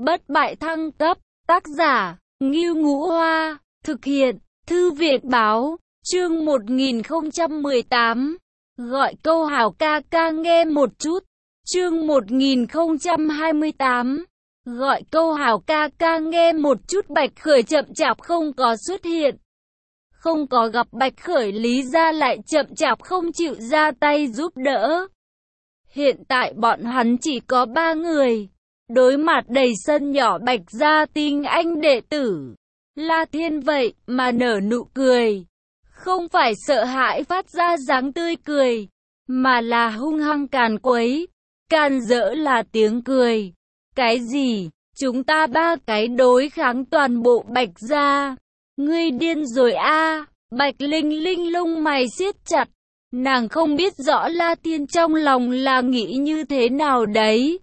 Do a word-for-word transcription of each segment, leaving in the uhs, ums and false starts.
Bất bại thăng cấp, tác giả, Ngưu Ngũ Hoa, thực hiện, Thư viện báo, chương một nghìn không trăm mười tám, gọi câu hảo ca ca nghe một chút, chương một nghìn không trăm hai mươi tám, gọi câu hảo ca ca nghe một chút. Bạch Khởi chậm chạp không có xuất hiện. Không có gặp Bạch Khởi, Lý Gia lại chậm chạp không chịu ra tay giúp đỡ. Hiện tại bọn hắn chỉ có ba người. Đối mặt đầy sân nhỏ Bạch Gia tinh anh đệ tử, La Thiên vậy mà nở nụ cười. Không phải sợ hãi phát ra dáng tươi cười, mà là hung hăng càn quấy. Càn rỡ là tiếng cười. Cái gì? Chúng ta ba cái đối kháng toàn bộ Bạch Gia. Ngươi điên rồi a à? Bạch Linh Linh lông mày siết chặt. Nàng không biết rõ La Thiên trong lòng là nghĩ như thế nào đấy.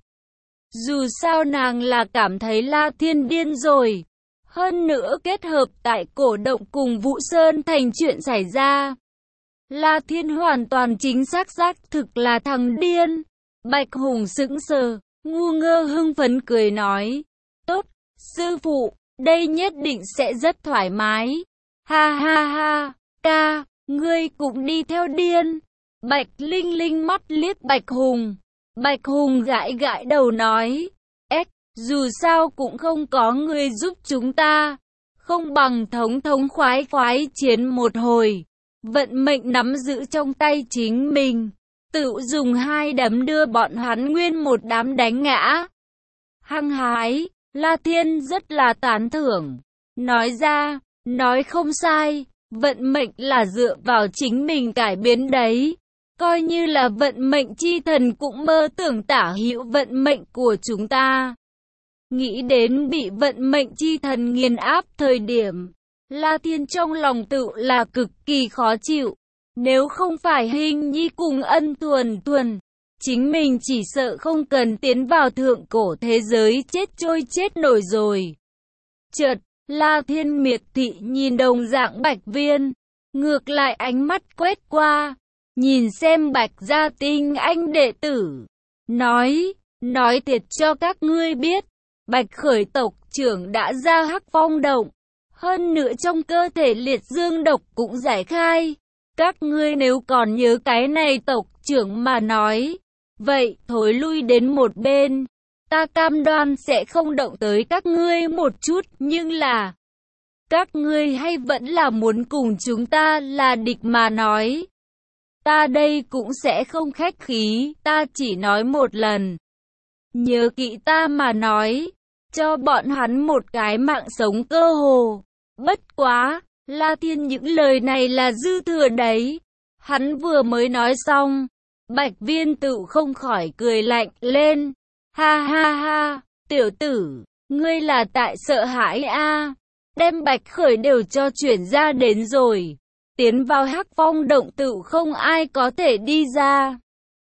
Dù sao nàng là cảm thấy La Thiên điên rồi. Hơn nữa kết hợp tại cổ động cùng Vũ Sơn thành chuyện xảy ra. La Thiên hoàn toàn chính xác xác thực là thằng điên. Bạch Hùng sững sờ, ngu ngơ hưng phấn cười nói. Tốt, sư phụ, đây nhất định sẽ rất thoải mái. Ha ha ha, ca, ngươi cũng đi theo điên. Bạch Linh Linh mắt liếc Bạch Hùng. Bạch Hùng gãi gãi đầu nói. Ếch, dù sao cũng không có người giúp chúng ta. Không bằng thống thống khoái khoái chiến một hồi. Vận mệnh nắm giữ trong tay chính mình. Tự dùng hai đấm đưa bọn hắn nguyên một đám đánh ngã. Hăng hái, La Thiên rất là tán thưởng. Nói ra, nói không sai, vận mệnh là dựa vào chính mình cải biến đấy. Coi như là vận mệnh chi thần cũng mơ tưởng tả hữu vận mệnh của chúng ta. Nghĩ đến bị vận mệnh chi thần nghiền áp thời điểm, La Thiên trong lòng tự là cực kỳ khó chịu. Nếu không phải Hình Nhi cùng Ân Tuần Tuần, chính mình chỉ sợ không cần tiến vào thượng cổ thế giới chết trôi chết nổi rồi. Chợt, La Thiên miệt thị nhìn đồng dạng Bạch Viên, ngược lại ánh mắt quét qua, nhìn xem Bạch Gia tinh anh đệ tử, nói, nói thiệt cho các ngươi biết, Bạch Khởi tộc trưởng đã ra Hắc Phong động, hơn nữa trong cơ thể liệt dương độc cũng giải khai. Các ngươi nếu còn nhớ cái này tộc trưởng mà nói, vậy thối lui đến một bên, ta cam đoan sẽ không động tới các ngươi một chút, nhưng là các ngươi hay vẫn là muốn cùng chúng ta là địch mà nói. Ta đây cũng sẽ không khách khí, ta chỉ nói một lần. Nhớ kỹ ta mà nói, cho bọn hắn một cái mạng sống cơ hồ. Bất quá, La Thiên những lời này là dư thừa đấy. Hắn vừa mới nói xong, Bạch Viên tự không khỏi cười lạnh lên. Ha ha ha, tiểu tử, ngươi là tại sợ hãi a à. Đem Bạch Khởi đều cho chuyển ra đến rồi. Tiến vào Hắc Phong động tự không ai có thể đi ra.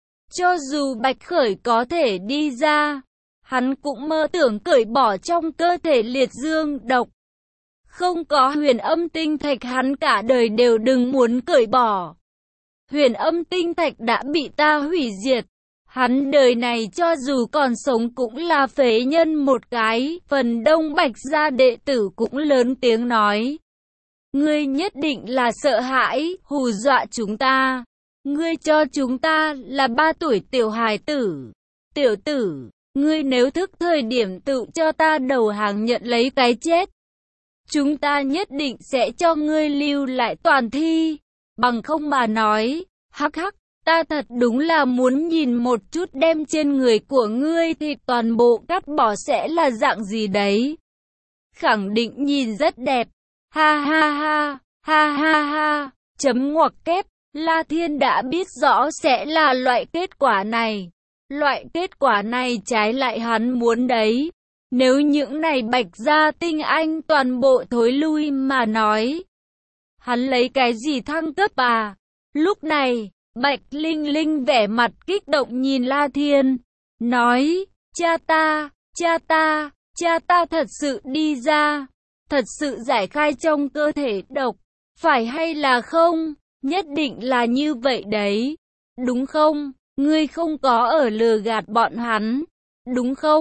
Cho dù Bạch Khởi có thể đi ra, hắn cũng mơ tưởng cởi bỏ trong cơ thể liệt dương độc. Không có huyền âm tinh thạch hắn cả đời đều đừng muốn cởi bỏ. Huyền âm tinh thạch đã bị ta hủy diệt. Hắn đời này cho dù còn sống cũng là phế nhân một cái. Phần đông Bạch Gia đệ tử cũng lớn tiếng nói. Ngươi nhất định là sợ hãi, hù dọa chúng ta. Ngươi cho chúng ta là ba tuổi tiểu hài tử. Tiểu tử, ngươi nếu thức thời điểm tự cho ta đầu hàng nhận lấy cái chết. Chúng ta nhất định sẽ cho ngươi lưu lại toàn thi. Bằng không mà nói, hắc hắc, ta thật đúng là muốn nhìn một chút đem trên người của ngươi thì toàn bộ cắt bỏ sẽ là dạng gì đấy. Khẳng định nhìn rất đẹp. Ha ha ha, ha ha ha, chấm ngoặc kép, La Thiên đã biết rõ sẽ là loại kết quả này. Loại kết quả này trái lại hắn muốn đấy. Nếu những này Bạch Gia tinh anh toàn bộ thối lui mà nói, hắn lấy cái gì thăng cấp à? Lúc này, Bạch Linh Linh vẻ mặt kích động nhìn La Thiên, nói, cha ta, cha ta, cha ta thật sự đi ra, thật sự giải khai trong cơ thể độc, phải hay là không? Nhất định là như vậy đấy, đúng không? Ngươi không có ở lừa gạt bọn hắn, đúng không?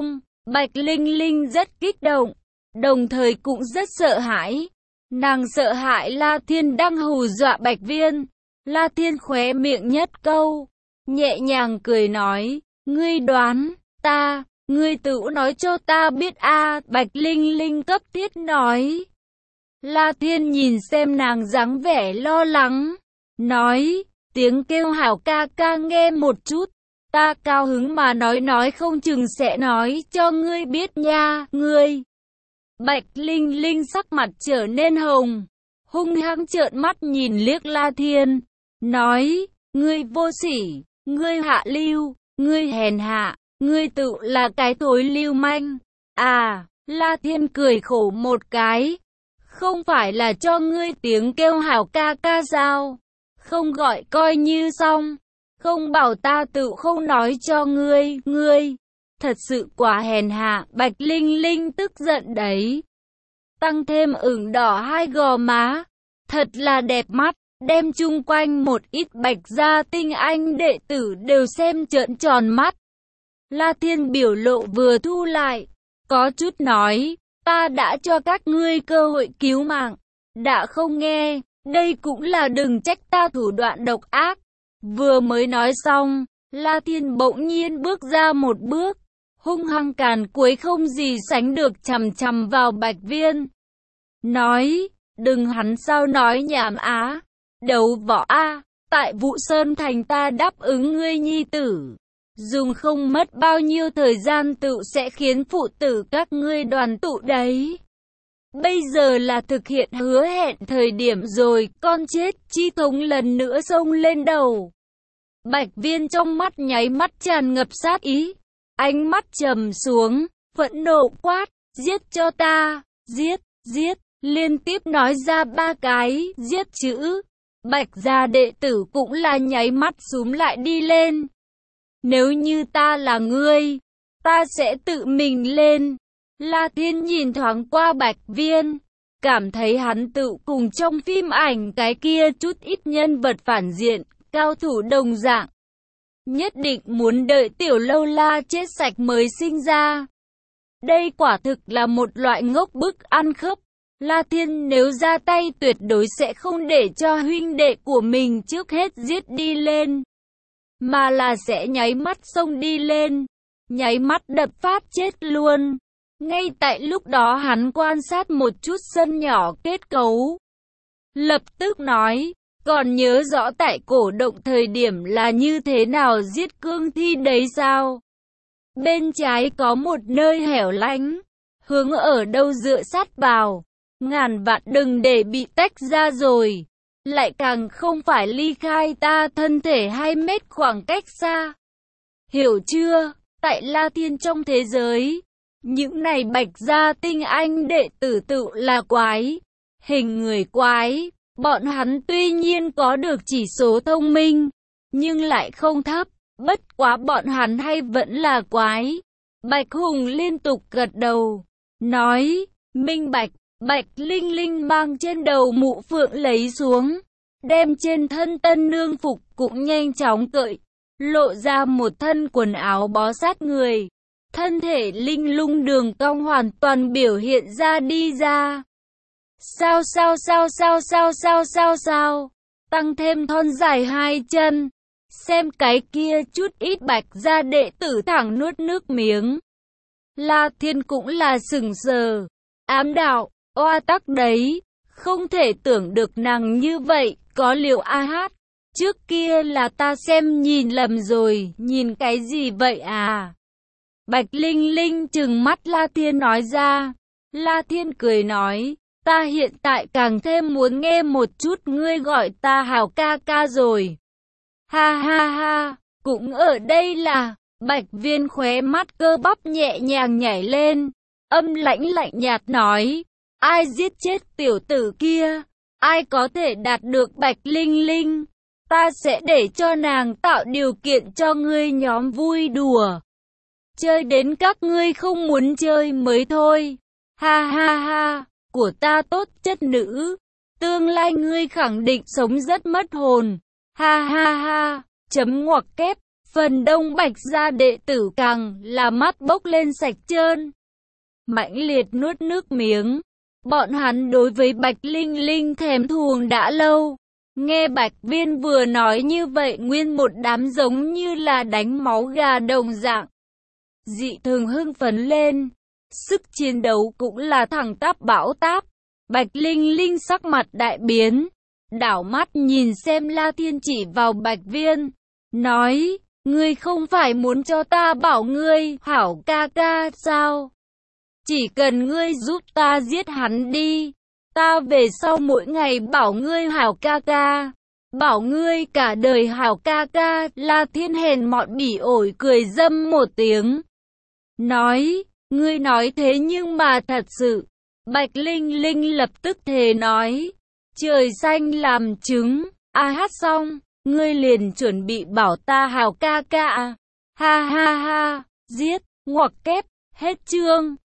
Bạch Linh Linh rất kích động, đồng thời cũng rất sợ hãi. Nàng sợ hãi La Thiên đang hù dọa Bạch Viên. La Thiên khóe miệng nhất câu, nhẹ nhàng cười nói, ngươi đoán, ta, ngươi tự nói cho ta biết a. À, Bạch Linh Linh cấp thiết nói. La Thiên nhìn xem nàng dáng vẻ lo lắng, nói, tiếng kêu hảo ca ca nghe một chút, ta cao hứng mà nói nói không chừng sẽ nói cho ngươi biết nha, ngươi. Bạch Linh Linh sắc mặt trở nên hồng, hung hăng trợn mắt nhìn liếc La Thiên, nói, ngươi vô sỉ, ngươi hạ lưu, ngươi hèn hạ, ngươi tự là cái thối lưu manh. À, La Thiên cười khổ một cái, không phải là cho ngươi tiếng kêu hảo ca ca sao? Không gọi coi như xong, không bảo ta tự không nói cho ngươi, ngươi. Thật sự quá hèn hạ, Bạch Linh Linh tức giận đấy. Tăng thêm ửng đỏ hai gò má, thật là đẹp mắt, đem chung quanh một ít Bạch gia tinh anh đệ tử đều xem trợn tròn mắt. La Thiên biểu lộ vừa thu lại, có chút nói, ta đã cho các ngươi cơ hội cứu mạng, đã không nghe, đây cũng là đừng trách ta thủ đoạn độc ác. Vừa mới nói xong, La Thiên bỗng nhiên bước ra một bước, hung hăng càn quấy không gì sánh được chằm chằm vào Bạch Viên. Nói, đừng hắn sao nói nhảm á, đấu võ a, tại Vũ Sơn Thành ta đáp ứng ngươi nhi tử. Dùng không mất bao nhiêu thời gian tự sẽ khiến phụ tử các ngươi đoàn tụ đấy. Bây giờ là thực hiện hứa hẹn thời điểm rồi, con chết chi thống lần nữa xông lên đầu. Bạch Viên trong mắt nháy mắt tràn ngập sát ý, ánh mắt trầm xuống, phẫn nộ quát, giết cho ta, giết, giết, liên tiếp nói ra ba cái, giết chữ. Bạch gia đệ tử cũng là nháy mắt xúm lại đi lên. Nếu như ta là ngươi, ta sẽ tự mình lên. La Thiên nhìn thoáng qua Bạch Viên, cảm thấy hắn tự cùng trong phim ảnh cái kia chút ít nhân vật phản diện, cao thủ đồng dạng. Nhất định muốn đợi Tiểu Lâu La chết sạch mới sinh ra. Đây quả thực là một loại ngốc bức ăn khớp. La Thiên nếu ra tay tuyệt đối sẽ không để cho huynh đệ của mình trước hết giết đi lên, mà là sẽ nháy mắt xông đi lên, nháy mắt đập phát chết luôn. Ngay tại lúc đó hắn quan sát một chút sân nhỏ kết cấu, lập tức nói, còn nhớ rõ tại cổ động thời điểm là như thế nào giết cương thi đấy sao? Bên trái có một nơi hẻo lánh, hướng ở đâu dựa sát vào, ngàn vạn đừng để bị tách ra rồi, lại càng không phải ly khai ta thân thể hai mét khoảng cách xa. Hiểu chưa? Tại La Thiên trong thế giới, những này Bạch gia tinh anh đệ tử tự là quái, hình người quái, bọn hắn tuy nhiên có được chỉ số thông minh, nhưng lại không thấp, bất quá bọn hắn hay vẫn là quái. Bạch Hùng liên tục gật đầu, nói, minh bạch. Bạch Linh Linh mang trên đầu mũ phượng lấy xuống, đem trên thân tân nương phục cũng nhanh chóng cởi, lộ ra một thân quần áo bó sát người. Thân thể linh lung đường cong hoàn toàn biểu hiện ra đi ra. Sao sao sao sao sao sao sao sao, tăng thêm thon dài hai chân. Xem cái kia chút ít Bạch gia đệ tử thẳng nuốt nước miếng. La Thiên cũng là sừng sờ, ám đạo, oa tắc đấy, không thể tưởng được nàng như vậy, có liệu a hát. Trước kia là ta xem nhìn lầm rồi, nhìn cái gì vậy à? Bạch Linh Linh trừng mắt La Thiên nói ra. La Thiên cười nói, ta hiện tại càng thêm muốn nghe một chút ngươi gọi ta hảo ca ca rồi. Ha ha ha, cũng ở đây là, Bạch Viên khóe mắt cơ bắp nhẹ nhàng nhảy lên, âm lãnh lạnh nhạt nói, ai giết chết tiểu tử kia, ai có thể đạt được Bạch Linh Linh, ta sẽ để cho nàng tạo điều kiện cho ngươi nhóm vui đùa. Chơi đến các ngươi không muốn chơi mới thôi. Ha ha ha, của ta tốt chất nữ, tương lai ngươi khẳng định sống rất mất hồn. Ha ha ha, chấm ngoặc kép, Phần đông Bạch gia đệ tử càng là mắt bốc lên sạch trơn, mãnh liệt nuốt nước miếng. Bọn hắn đối với Bạch Linh Linh thèm thuồng đã lâu. Nghe Bạch Viên vừa nói như vậy, nguyên một đám giống như là đánh máu gà đồng dạng, dị thường hưng phấn lên. Sức chiến đấu cũng là thẳng tắp bão táp. Bạch Linh Linh sắc mặt đại biến, đảo mắt nhìn xem La Thiên chỉ vào Bạch Viên, nói, ngươi không phải muốn cho ta bảo ngươi, hảo ca ca sao? Chỉ cần ngươi giúp ta giết hắn đi, ta về sau mỗi ngày bảo ngươi hảo ca ca, bảo ngươi cả đời hảo ca ca. La Thiên hèn mọn bỉ ổi cười dâm một tiếng, nói, ngươi nói thế nhưng mà thật sự. Bạch Linh Linh lập tức thề nói, trời xanh làm chứng, a hát xong, ngươi liền chuẩn bị bảo ta hảo ca ca. Ha ha ha, giết, ngoặc kép, hết chương.